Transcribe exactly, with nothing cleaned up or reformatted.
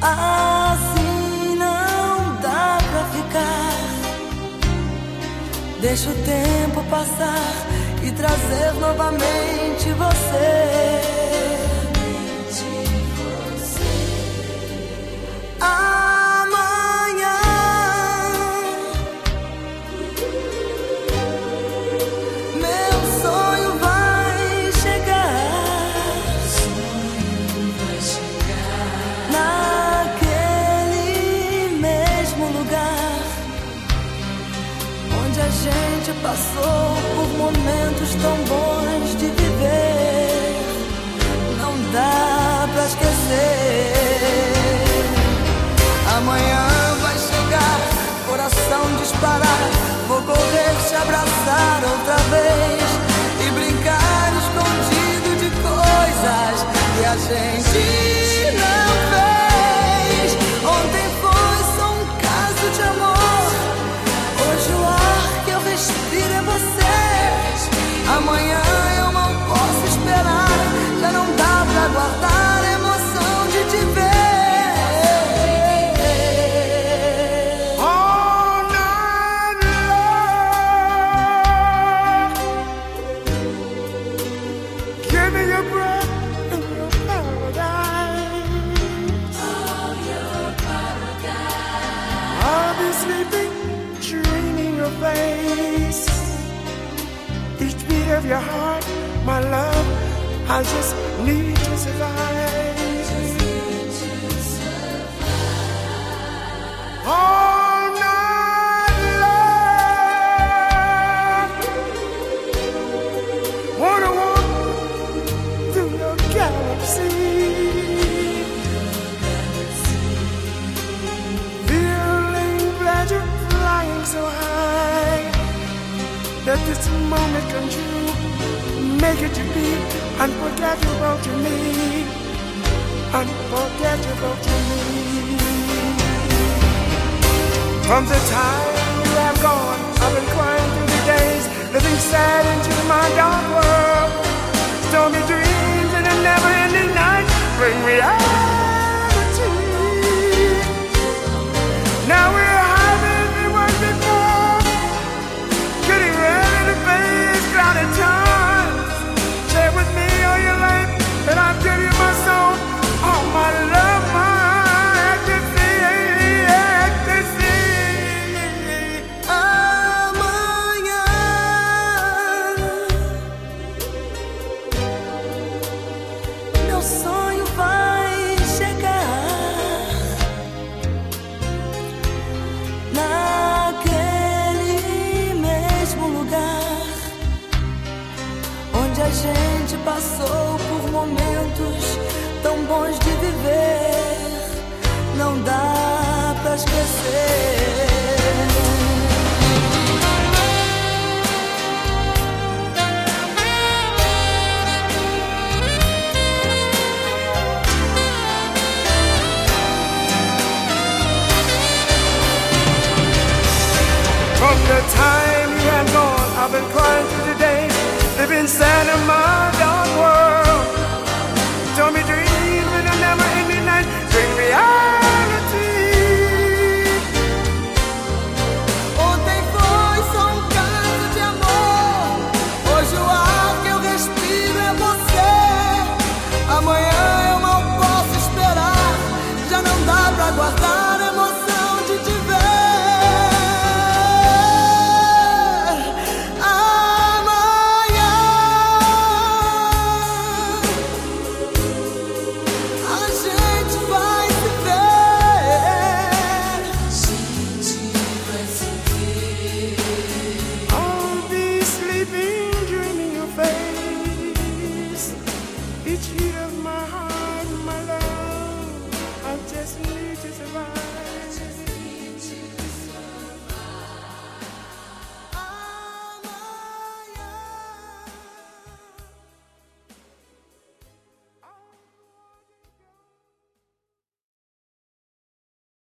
Assim não dá pra ficar. Deixa o tempo passar e trazer novamente você. Amanhã meu sonho vai chegar, naquele mesmo lugar onde a gente passou por momentos tão bons de viver. Não dá pra esquecer. Amanhã vai chegar, coração disparar. Vou correr, te abraçar outra vez e brincar escondido de coisas que a gente não fez. Ontem foi só um caso de amor, hoje o ar que eu respiro é você. Amanhã eu não posso esperar, já não dá pra guardar a emoção de te ver. All night long, give me your breath and your paradise. Oh, your paradise. I'll be sleeping, dreaming your face. Each beat of your heart, my love, I just need to survive. All night long, wanna walk through your galaxy, feeling pleasure flying so high. Let this moment come true, make it to be unforgettable to me, unforgettable to me. From the time you have gone, I've been crying through the days, living sad into my dark world. Stormy dreams and a never-ending night bring reality. Now we're higher than we were before, getting ready to face cloudy times. Share with me all your life, and I'll give you my soul, all my love, my ecstasy, ecstasy. Amanhã meu sonho vai chegar, naquele mesmo lugar onde a gente passou por momentos tão bons de viver. Não dá pra esquecer. From the time you have gone, I've been crying through the